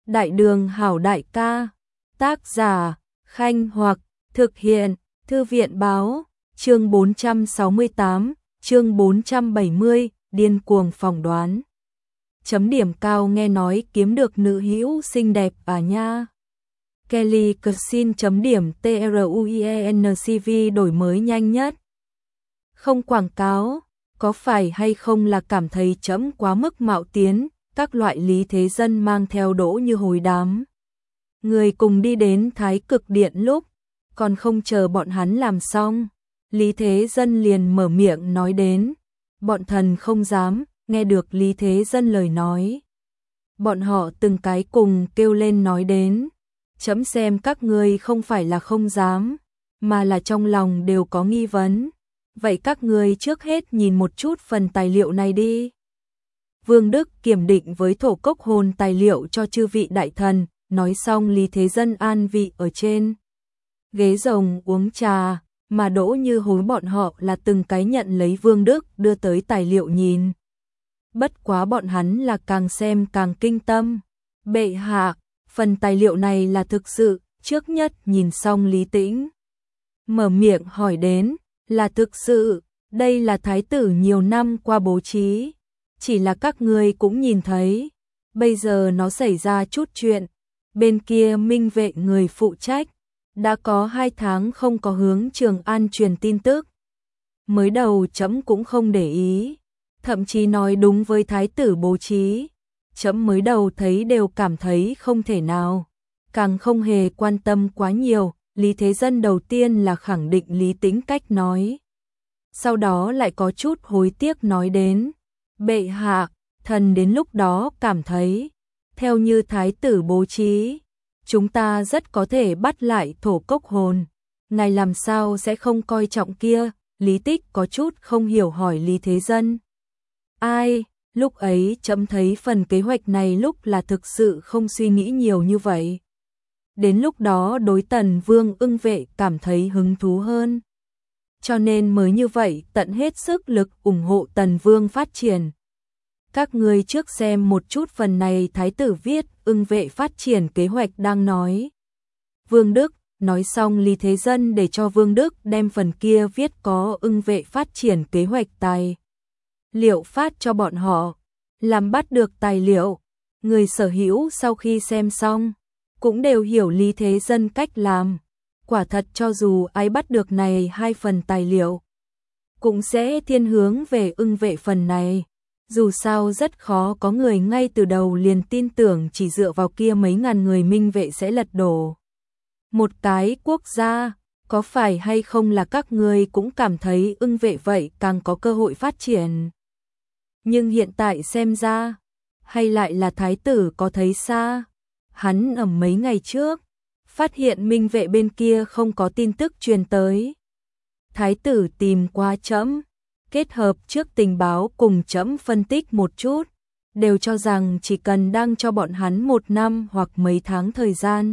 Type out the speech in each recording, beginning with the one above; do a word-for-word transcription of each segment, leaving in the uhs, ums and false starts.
Đại đường hảo đại ca, tác giả, Khanh Hoặc, thực hiện, Thư viện báo, chương bốn trăm sáu mươi tám, chương bốn trăm bảy mươi, điên cuồng phỏng đoán. Chấm điểm cao nghe nói kiếm được nữ hữu xinh đẹp à nha. Kelly Clarkson chấm điểm truencv đổi mới nhanh nhất. Không quảng cáo, có phải hay không là cảm thấy chấm quá mức mạo tiến, các loại Lý Thế Dân mang theo Đỗ Như Hối đám người cùng đi đến Thái Cực Điện lúc, còn không chờ bọn hắn làm xong, Lý Thế Dân liền mở miệng nói đến, bọn thần không dám, nghe được Lý Thế Dân lời nói. Bọn họ từng cái cùng kêu lên nói đến, chấm xem các ngươi không phải là không dám, mà là trong lòng đều có nghi vấn. Vậy các ngươi trước hết nhìn một chút phần tài liệu này đi. Vương Đức kiểm định với thổ cốc hồn tài liệu cho chư vị đại thần, nói xong Lý Thế Dân an vị ở trên ghế rồng uống trà, mà Đỗ Như Hối bọn họ là từng cái nhận lấy Vương Đức đưa tới tài liệu nhìn. Bất quá bọn hắn là càng xem càng kinh tâm. Bệ hạ, phần tài liệu này là thực sự, trước nhất nhìn xong Lý Tĩnh mở miệng hỏi đến, là thực sự, đây là thái tử nhiều năm qua bố trí, chỉ là các ngươi cũng nhìn thấy, bây giờ nó xảy ra chút chuyện, bên kia Minh Vệ người phụ trách, đã có hai tháng không có hướng Trường An truyền tin tức. Mới đầu chấm cũng không để ý, thậm chí nói đúng với thái tử bố trí, chấm mới đầu thấy đều cảm thấy không thể nào, càng không hề quan tâm quá nhiều. Lý Thế Dân đầu tiên là khẳng định Lý Tĩnh cách nói, sau đó lại có chút hối tiếc nói đến, bệ hạ, thần đến lúc đó cảm thấy, theo như thái tử bố trí, chúng ta rất có thể bắt lại thổ cốc hồn, ngài làm sao sẽ không coi trọng kia. Lý Tích có chút không hiểu hỏi Lý Thế Dân. Ai, lúc ấy chấm thấy phần kế hoạch này lúc là thực sự không suy nghĩ nhiều như vậy. Đến lúc đó đối Tần Vương ưng vệ cảm thấy hứng thú hơn. Cho nên mới như vậy tận hết sức lực ủng hộ Tần Vương phát triển. Các ngươi trước xem một chút phần này thái tử viết ưng vệ phát triển kế hoạch đang nói. Vương Đức, nói xong Lý Thế Dân để cho Vương Đức đem phần kia viết có ưng vệ phát triển kế hoạch tài liệu phát cho bọn họ. Làm bắt được tài liệu, người sở hữu sau khi xem xong, cũng đều hiểu Lý Thế Dân cách làm. Quả thật cho dù ai bắt được này hai phần tài liệu, cũng sẽ thiên hướng về ưng vệ phần này. Dù sao rất khó có người ngay từ đầu liền tin tưởng chỉ dựa vào kia mấy ngàn người Minh Vệ sẽ lật đổ một cái quốc gia. Có phải hay không là các ngươi cũng cảm thấy ưng vệ vậy càng có cơ hội phát triển. Nhưng hiện tại xem ra, hay lại là thái tử có thấy xa. Hắn ở mấy ngày trước, phát hiện Minh Vệ bên kia không có tin tức truyền tới. Thái tử tìm qua chấm, kết hợp trước tình báo cùng chấm phân tích một chút, đều cho rằng chỉ cần đang cho bọn hắn một năm hoặc mấy tháng thời gian,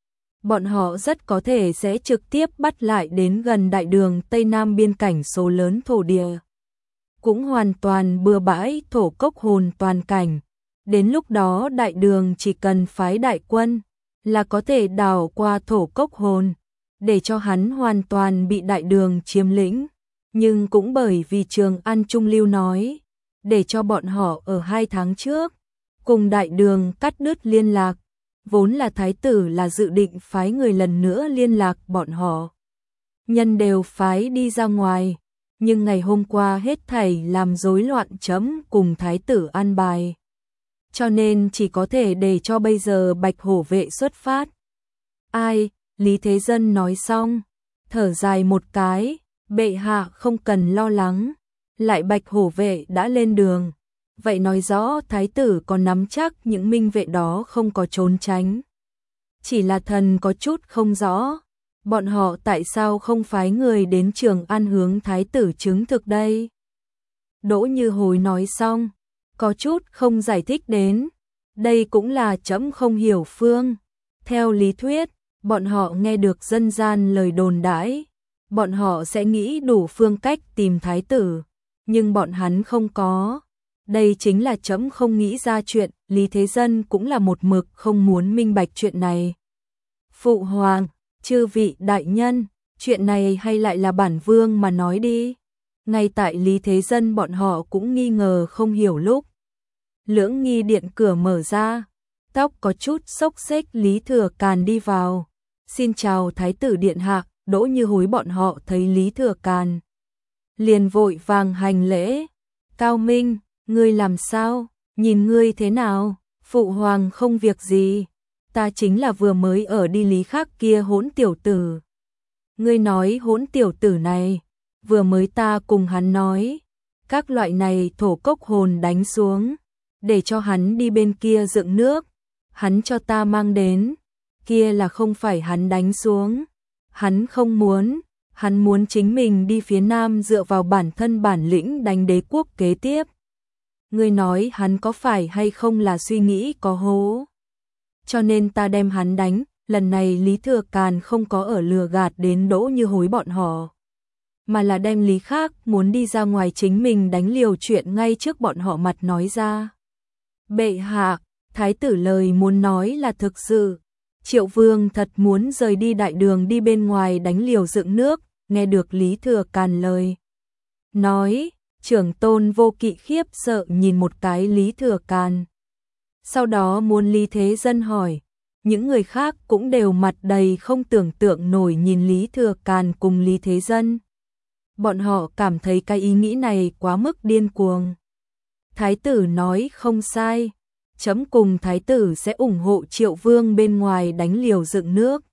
bọn họ rất có thể sẽ trực tiếp bắt lại đến gần đại đường Tây Nam biên cảnh số lớn thổ địa. Cũng hoàn toàn bừa bãi thổ cốc hồn toàn cảnh. Đến lúc đó đại đường chỉ cần phái đại quân là có thể đào qua thổ cốc hồn, để cho hắn hoàn toàn bị đại đường chiếm lĩnh. Nhưng cũng bởi vì Trường An Trung Lưu nói, để cho bọn họ ở hai tháng trước, cùng đại đường cắt đứt liên lạc, vốn là thái tử là dự định phái người lần nữa liên lạc bọn họ. Nhân đều phái đi ra ngoài, nhưng ngày hôm qua hết thảy làm rối loạn chấm cùng thái tử an bài. Cho nên chỉ có thể để cho bây giờ Bạch Hổ vệ xuất phát. Ai, Lý Thế Dân nói xong, thở dài một cái, bệ hạ không cần lo lắng, lại Bạch Hổ vệ đã lên đường. Vậy nói rõ thái tử có nắm chắc những Minh Vệ đó không có trốn tránh. Chỉ là thần có chút không rõ, bọn họ tại sao không phái người đến Trường An hướng thái tử chứng thực đây. Đỗ Như Hối nói xong, có chút không giải thích đến, đây cũng là chấm không hiểu phương. Theo lý thuyết, bọn họ nghe được dân gian lời đồn đãi, bọn họ sẽ nghĩ đủ phương cách tìm thái tử, nhưng bọn hắn không có. Đây chính là trẫm không nghĩ ra chuyện, Lý Thế Dân cũng là một mực không muốn minh bạch chuyện này. Phụ hoàng, chư vị đại nhân, chuyện này hay lại là bản vương mà nói đi. Ngay tại Lý Thế Dân bọn họ cũng nghi ngờ không hiểu lúc. Lưỡng nghi điện cửa mở ra, tóc có chút xốc xếch Lý Thừa Càn đi vào. Xin chào Thái tử điện hạ. Đỗ Như Hối bọn họ thấy Lý Thừa Càn liền vội vàng hành lễ. Cao Minh, ngươi làm sao? Nhìn ngươi thế nào? Phụ hoàng không việc gì. Ta chính là vừa mới ở đi Lý Khắc kia hỗn tiểu tử. Ngươi nói hỗn tiểu tử này, vừa mới ta cùng hắn nói, các loại này thổ cốc hồn đánh xuống, để cho hắn đi bên kia dựng nước, hắn cho ta mang đến, kia là không phải hắn đánh xuống, hắn không muốn, hắn muốn chính mình đi phía nam dựa vào bản thân bản lĩnh đánh đế quốc kế tiếp. Ngươi nói hắn có phải hay không là suy nghĩ có hố, cho nên ta đem hắn đánh. Lần này Lý Thừa Càn không có ở lừa gạt đến Đỗ Như Hối bọn họ, mà là đem Lý Khắc muốn đi ra ngoài chính mình đánh liều chuyện ngay trước bọn họ mặt nói ra. Bệ hạ, thái tử lời muốn nói là thực sự. Triệu Vương thật muốn rời đi đại đường đi bên ngoài đánh liều dựng nước. Nghe được Lý Thừa Càn lời nói, Trưởng Tôn Vô Kỵ khiếp sợ nhìn một cái Lý Thừa Càn. Sau đó muốn Lý Thế Dân hỏi. Những người khác cũng đều mặt đầy không tưởng tượng nổi nhìn Lý Thừa Càn cùng Lý Thế Dân. Bọn họ cảm thấy cái ý nghĩ này quá mức điên cuồng. Thái tử nói không sai, chấm cùng thái tử sẽ ủng hộ Triệu Vương bên ngoài đánh liều dựng nước.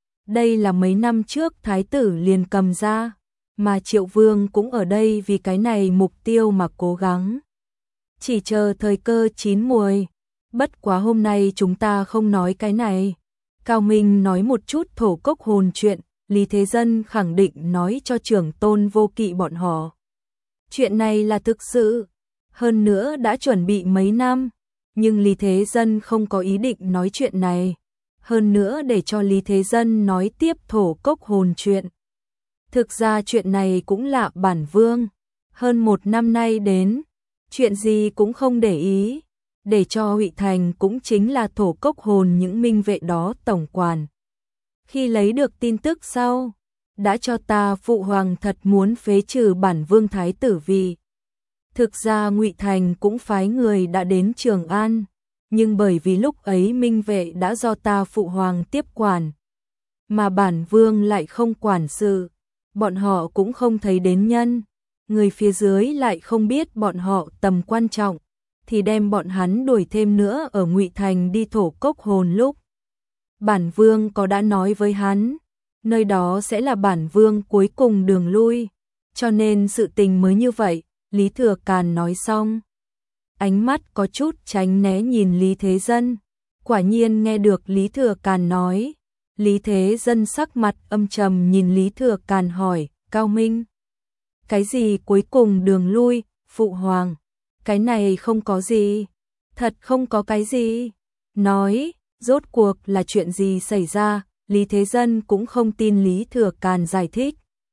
Đây là mấy năm trước thái tử liền cầm ra, mà Triệu Vương cũng ở đây vì cái này mục tiêu mà cố gắng. Chỉ chờ thời cơ chín muồi. Bất quá hôm nay chúng ta không nói cái này. Cao Minh nói một chút thổ cốc hồn chuyện, Lý Thế Dân khẳng định nói cho Trưởng Tôn Vô Kỵ bọn họ. Chuyện này là thực sự, hơn nữa đã chuẩn bị mấy năm, nhưng Lý Thế Dân không có ý định nói chuyện này. Hơn nữa để cho Lý Thế Dân nói tiếp thổ cốc hồn chuyện. Thực ra chuyện này cũng là bản vương, hơn một năm nay đến, chuyện gì cũng không để ý. Để cho Ngụy Thành cũng chính là thổ cốc hồn những minh vệ đó tổng quản. Khi lấy được tin tức sau, đã cho ta phụ hoàng thật muốn phế trừ bản vương thái tử vì. Thực ra Ngụy Thành cũng phái người đã đến Trường An, nhưng bởi vì lúc ấy minh vệ đã do ta phụ hoàng tiếp quản, mà bản vương lại không quản sự, bọn họ cũng không thấy đến nhân, người phía dưới lại không biết bọn họ tầm quan trọng. Thì đem bọn hắn đuổi thêm nữa ở Ngụy Thành đi thổ cốc hồn lúc. Bản vương có đã nói với hắn, nơi đó sẽ là bản vương cuối cùng đường lui, cho nên sự tình mới như vậy. Lý Thừa Càn nói xong, ánh mắt có chút tránh né nhìn Lý Thế Dân. Quả nhiên nghe được Lý Thừa Càn nói, Lý Thế Dân sắc mặt âm trầm nhìn Lý Thừa Càn hỏi, Cao Minh, cái gì cuối cùng đường lui, phụ hoàng? Cái này không có gì, thật không có cái gì. Nói, rốt cuộc là chuyện gì xảy ra, Lý Thế Dân cũng không tin Lý Thừa Càn giải thích.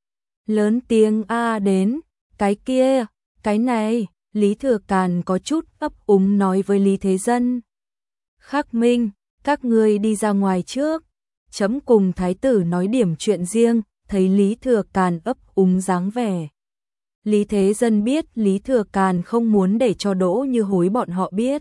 Lớn tiếng a đến, cái kia, cái này, Lý Thừa Càn có chút ấp úng nói với Lý Thế Dân. Khắc Minh, các ngươi đi ra ngoài trước, chấm cùng thái tử nói điểm chuyện riêng, thấy Lý Thừa Càn ấp úng dáng vẻ. Lý Thế Dân biết Lý Thừa Càn không muốn để cho Đỗ Như Hối bọn họ biết.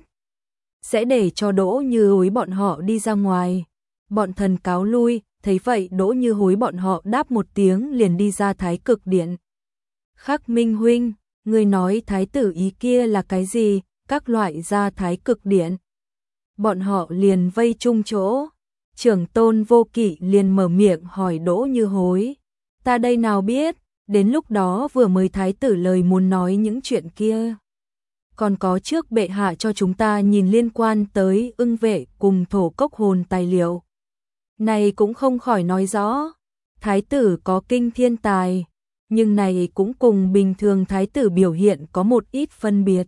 Sẽ để cho Đỗ Như Hối bọn họ đi ra ngoài. Bọn thần cáo lui, thấy vậy Đỗ Như Hối bọn họ đáp một tiếng liền đi ra Thái Cực Điện. Khắc Minh huynh, người nói thái tử ý kia là cái gì? Các loại ra Thái Cực Điện. Bọn họ liền vây chung chỗ. Trưởng Tôn Vô Kỵ liền mở miệng hỏi Đỗ Như Hối. Ta đây nào biết? Đến lúc đó vừa mới thái tử lời muốn nói những chuyện kia. Còn có trước bệ hạ cho chúng ta nhìn liên quan tới ưng vệ cùng thổ cốc hồn tài liệu. Này cũng không khỏi nói rõ. Thái tử có kinh thiên tài, nhưng này cũng cùng bình thường thái tử biểu hiện có một ít phân biệt.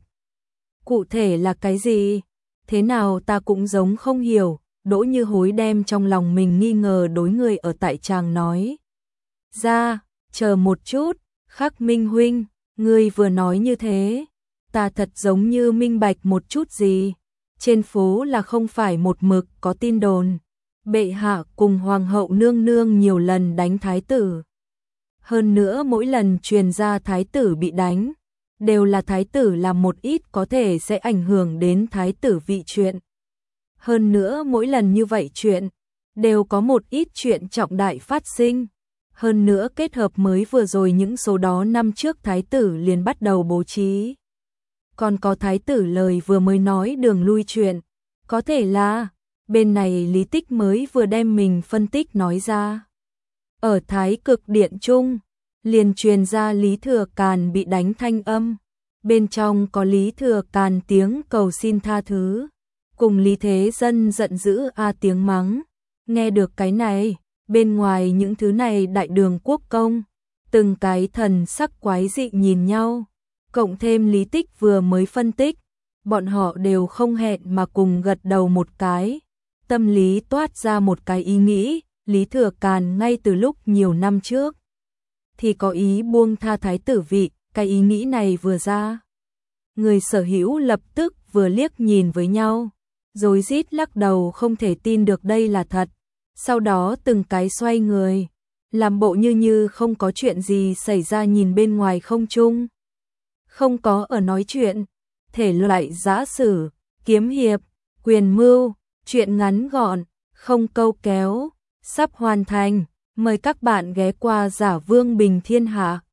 Cụ thể là cái gì? Thế nào ta cũng giống không hiểu. Đỗ Như Hối đem trong lòng mình nghi ngờ đối người ở tại tràng nói ra. Chờ một chút, Khắc Minh huynh, ngươi vừa nói như thế, ta thật giống như minh bạch một chút gì. Trên phố là không phải một mực có tin đồn. Bệ hạ cùng hoàng hậu nương nương nhiều lần đánh thái tử. Hơn nữa mỗi lần truyền ra thái tử bị đánh, đều là thái tử làm một ít có thể sẽ ảnh hưởng đến thái tử vị chuyện. Hơn nữa mỗi lần như vậy chuyện, đều có một ít chuyện trọng đại phát sinh. Hơn nữa kết hợp mới vừa rồi những số đó năm trước thái tử liền bắt đầu bố trí. Còn có thái tử lời vừa mới nói đường lui chuyện, có thể là bên này Lý Tích mới vừa đem mình phân tích nói ra. Ở Thái Cực Điện Trung, liền truyền ra Lý Thừa Càn bị đánh thanh âm. Bên trong có Lý Thừa Càn tiếng cầu xin tha thứ, cùng Lý Thế Dân giận dữ a tiếng mắng. Nghe được cái này, bên ngoài những thứ này đại đường quốc công, từng cái thần sắc quái dị nhìn nhau, cộng thêm Lý Tích vừa mới phân tích, bọn họ đều không hẹn mà cùng gật đầu một cái. Tâm lý toát ra một cái ý nghĩ, Lý Thừa Càn ngay từ lúc nhiều năm trước thì có ý buông tha thái tử vị, cái ý nghĩ này vừa ra, người sở hữu lập tức vừa liếc nhìn với nhau, rồi rít lắc đầu không thể tin được đây là thật. Sau đó từng cái xoay người, làm bộ như như không có chuyện gì xảy ra nhìn bên ngoài không trung. Không có ở nói chuyện, thể loại giã sử, kiếm hiệp, quyền mưu, chuyện ngắn gọn, không câu kéo, sắp hoàn thành. Mời các bạn ghé qua Giả Vương Bình Thiên Hạ.